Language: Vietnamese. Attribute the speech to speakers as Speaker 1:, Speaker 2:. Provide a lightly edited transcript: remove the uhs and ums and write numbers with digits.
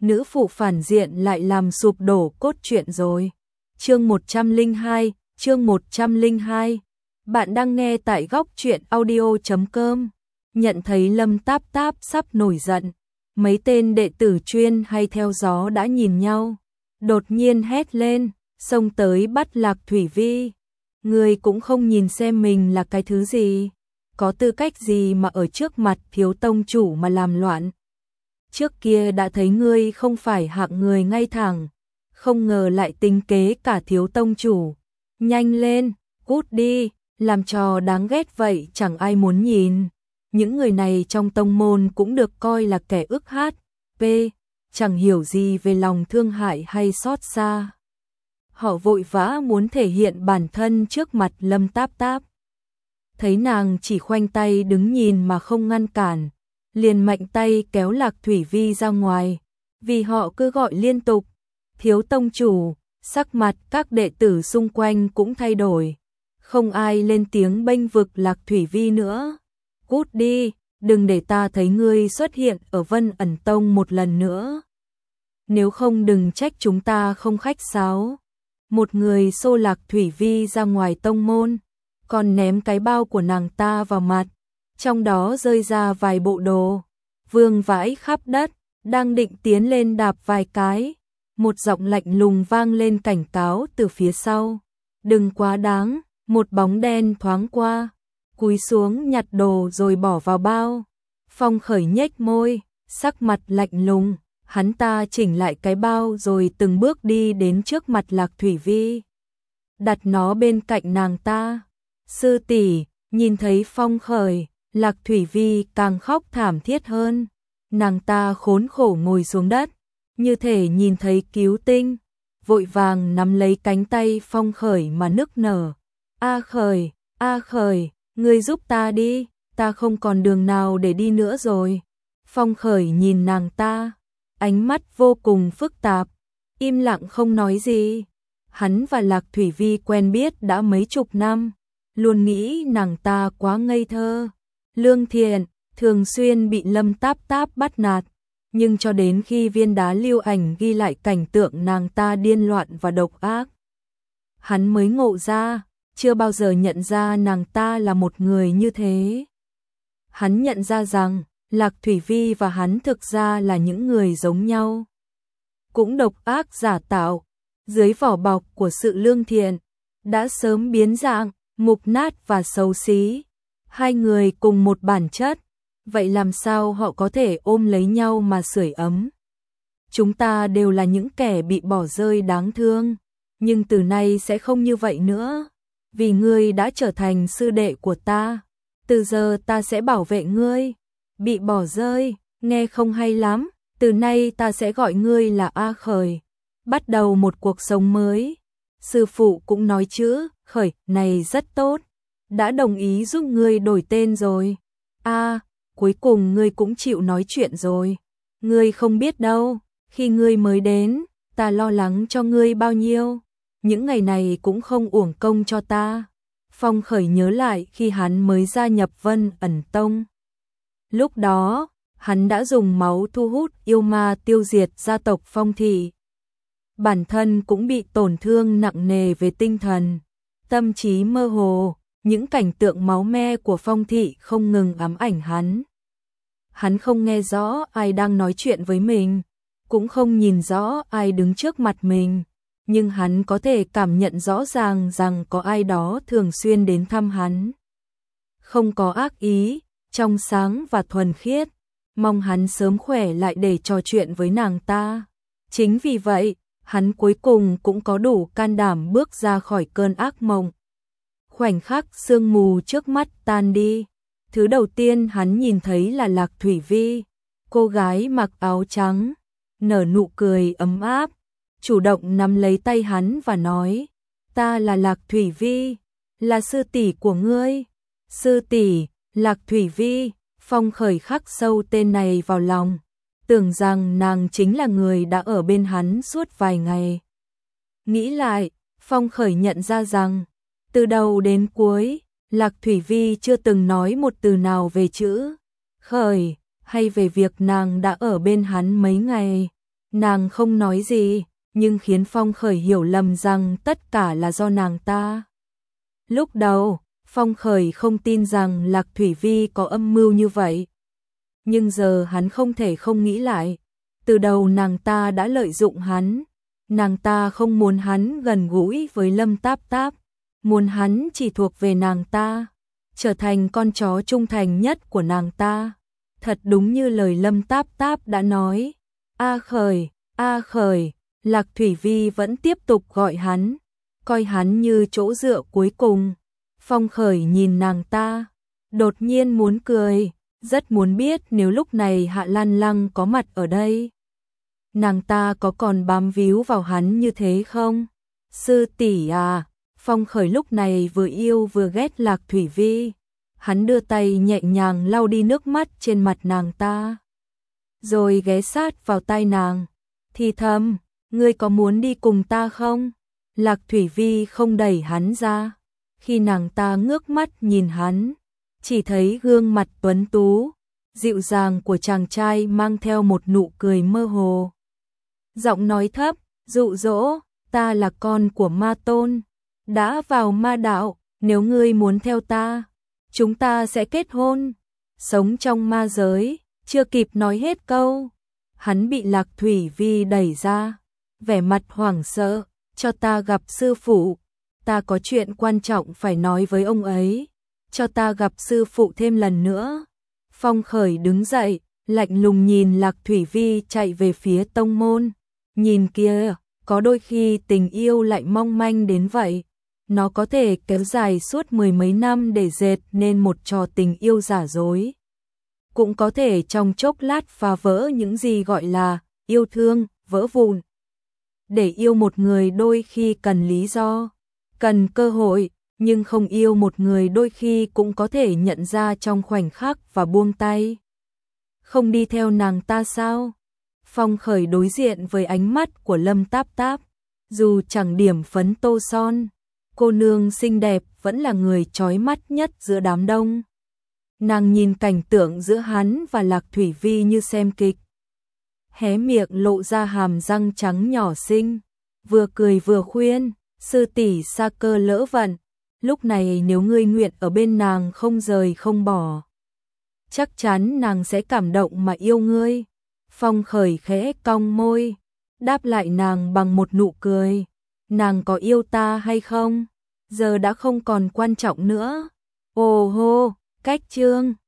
Speaker 1: nữ phụ phản diện lại làm sụp đổ cốt truyện rồi. Chương 102. Bạn đang nghe tại góc truyện audio.com. Nhận thấy Lâm Táp Táp sắp nổi giận, mấy tên đệ tử chuyên hay theo gió đã nhìn nhau, đột nhiên hét lên, xông tới bắt Lạc Thủy Vi. Ngươi cũng không nhìn xem mình là cái thứ gì, có tư cách gì mà ở trước mặt thiếu tông chủ mà làm loạn. Trước kia đã thấy ngươi không phải hạng người ngay thẳng, không ngờ lại tính kế cả thiếu tông chủ. Nhanh lên, cút đi, làm trò đáng ghét vậy chẳng ai muốn nhìn. Những người này trong tông môn cũng được coi là kẻ ức hát, chẳng hiểu gì về lòng thương hại hay xót xa. Họ vội vã muốn thể hiện bản thân trước mặt Lâm Táp Táp. Thấy nàng chỉ khoanh tay đứng nhìn mà không ngăn cản, liền mạnh tay kéo Lạc Thủy Vi ra ngoài, vì họ cứ gọi liên tục, thiếu tông chủ. Sắc mặt các đệ tử xung quanh cũng thay đổi, không ai lên tiếng bênh vực Lạc Thủy Vi nữa. Cút đi, đừng để ta thấy ngươi xuất hiện ở Vân Ẩn Tông một lần nữa. Nếu không đừng trách chúng ta không khách sáo. Một người xô Lạc Thủy Vi ra ngoài tông môn, còn ném cái bao của nàng ta vào mặt, trong đó rơi ra vài bộ đồ, vương vãi khắp đất, đang định tiến lên đạp vài cái. Một giọng lạnh lùng vang lên cảnh cáo từ phía sau. Đừng quá đáng, một bóng đen thoáng qua, cúi xuống nhặt đồ rồi bỏ vào bao. Phong Khởi nhếch môi, sắc mặt lạnh lùng, hắn ta chỉnh lại cái bao rồi từng bước đi đến trước mặt Lạc Thủy Vi, đặt nó bên cạnh nàng ta. Sư tỷ, nhìn thấy Phong Khởi, Lạc Thủy Vi càng khóc thảm thiết hơn. Nàng ta khốn khổ ngồi xuống đất, như thể nhìn thấy cứu tinh, vội vàng nắm lấy cánh tay Phong Khởi mà nức nở. A Khởi, ngươi giúp ta đi, ta không còn đường nào để đi nữa rồi. Phong Khởi nhìn nàng ta, ánh mắt vô cùng phức tạp, im lặng không nói gì. Hắn và Lạc Thủy Vi quen biết đã mấy chục năm, luôn nghĩ nàng ta quá ngây thơ, lương thiện, thường xuyên bị Lâm Táp Táp bắt nạt. Nhưng cho đến khi viên đá lưu ảnh ghi lại cảnh tượng nàng ta điên loạn và độc ác, hắn mới ngộ ra, chưa bao giờ nhận ra nàng ta là một người như thế. Hắn nhận ra rằng, Lạc Thủy Vi và hắn thực ra là những người giống nhau, cũng độc ác giả tạo, dưới vỏ bọc của sự lương thiện, đã sớm biến dạng, mục nát và xấu xí. Hai người cùng một bản chất, vậy làm sao họ có thể ôm lấy nhau mà sưởi ấm? Chúng ta đều là những kẻ bị bỏ rơi đáng thương, nhưng từ nay sẽ không như vậy nữa, vì ngươi đã trở thành sư đệ của ta, từ giờ ta sẽ bảo vệ ngươi. Bị bỏ rơi, nghe không hay lắm, từ nay ta sẽ gọi ngươi là A Khởi, bắt đầu một cuộc sống mới. Sư phụ cũng nói chữ Khởi này rất tốt, đã đồng ý giúp ngươi đổi tên rồi. Cuối cùng ngươi cũng chịu nói chuyện rồi. Ngươi không biết đâu, khi ngươi mới đến, ta lo lắng cho ngươi bao nhiêu. Những ngày này cũng không uổng công cho ta. Phong Khởi nhớ lại khi hắn mới gia nhập Vân Ẩn Tông. Lúc đó, hắn đã dùng máu thu hút yêu ma tiêu diệt gia tộc Phong Thị. Bản thân cũng bị tổn thương nặng nề về tinh thần, tâm trí mơ hồ. Những cảnh tượng máu me của Phong Thị không ngừng ám ảnh hắn. Hắn không nghe rõ ai đang nói chuyện với mình, cũng không nhìn rõ ai đứng trước mặt mình, nhưng hắn có thể cảm nhận rõ ràng rằng có ai đó thường xuyên đến thăm hắn. Không có ác ý, trong sáng và thuần khiết, mong hắn sớm khỏe lại để trò chuyện với nàng ta. Chính vì vậy, hắn cuối cùng cũng có đủ can đảm bước ra khỏi cơn ác mộng. Khoảnh khắc sương mù trước mắt tan đi, thứ đầu tiên hắn nhìn thấy là Lạc Thủy Vi, cô gái mặc áo trắng, nở nụ cười ấm áp, chủ động nắm lấy tay hắn và nói, ta là Lạc Thủy Vi, là sư tỷ của ngươi. Sư tỷ, Lạc Thủy Vi. Phong Khởi khắc sâu tên này vào lòng, tưởng rằng nàng chính là người đã ở bên hắn suốt vài ngày. Nghĩ lại, Phong Khởi nhận ra rằng, từ đầu đến cuối, Lạc Thủy Vi chưa từng nói một từ nào về chữ Khởi, hay về việc nàng đã ở bên hắn mấy ngày. Nàng không nói gì, nhưng khiến Phong Khởi hiểu lầm rằng tất cả là do nàng ta. Lúc đầu, Phong Khởi không tin rằng Lạc Thủy Vi có âm mưu như vậy. Nhưng giờ hắn không thể không nghĩ lại. Từ đầu nàng ta đã lợi dụng hắn. Nàng ta không muốn hắn gần gũi với Lâm Táp Táp. Muốn hắn chỉ thuộc về nàng ta. Trở thành con chó trung thành nhất của nàng ta. Thật đúng như lời Lâm Táp Táp đã nói. A Khởi, Lạc Thủy Vi vẫn tiếp tục gọi hắn. Coi hắn như chỗ dựa cuối cùng. Phong Khởi nhìn nàng ta. Đột nhiên muốn cười. Rất muốn biết nếu lúc này Hạ Lan Lăng có mặt ở đây. Nàng ta có còn bám víu vào hắn như thế không? Sư tỷ à, Phong Khởi lúc này vừa yêu vừa ghét Lạc Thủy Vi. Hắn đưa tay nhẹ nhàng lau đi nước mắt trên mặt nàng ta. Rồi ghé sát vào tai nàng. Thì thầm, ngươi có muốn đi cùng ta không? Lạc Thủy Vi không đẩy hắn ra. Khi nàng ta ngước mắt nhìn hắn, chỉ thấy gương mặt tuấn tú, dịu dàng của chàng trai mang theo một nụ cười mơ hồ. Giọng nói thấp, dụ dỗ, ta là con của Ma Tôn, đã vào ma đạo, nếu ngươi muốn theo ta, chúng ta sẽ kết hôn, sống trong ma giới. Chưa kịp nói hết câu, hắn bị Lạc Thủy Vi đẩy ra, vẻ mặt hoảng sợ, cho ta gặp sư phụ, ta có chuyện quan trọng phải nói với ông ấy, cho ta gặp sư phụ thêm lần nữa. Phong Khởi đứng dậy, lạnh lùng nhìn Lạc Thủy Vi chạy về phía tông môn, nhìn kia, có đôi khi tình yêu lại mong manh đến vậy, nó có thể kéo dài suốt mười mấy năm để dệt nên một trò tình yêu giả dối. Cũng có thể trong chốc lát phá vỡ những gì gọi là yêu thương, vỡ vụn. Để yêu một người đôi khi cần lý do, cần cơ hội, nhưng không yêu một người đôi khi cũng có thể nhận ra trong khoảnh khắc và buông tay. Không đi theo nàng ta sao? Phong Khởi đối diện với ánh mắt của Lâm Táp Táp, dù chẳng điểm phấn tô son, cô nương xinh đẹp vẫn là người chói mắt nhất giữa đám đông. Nàng nhìn cảnh tượng giữa hắn và Lạc Thủy Vi như xem kịch. Hé miệng lộ ra hàm răng trắng nhỏ xinh, vừa cười vừa khuyên, sư tỷ sa cơ lỡ vận, lúc này nếu ngươi nguyện ở bên nàng không rời không bỏ, chắc chắn nàng sẽ cảm động mà yêu ngươi. Phong Khởi khẽ cong môi, đáp lại nàng bằng một nụ cười. Nàng có yêu ta hay không? Giờ đã không còn quan trọng nữa. Ồ hô, cách chương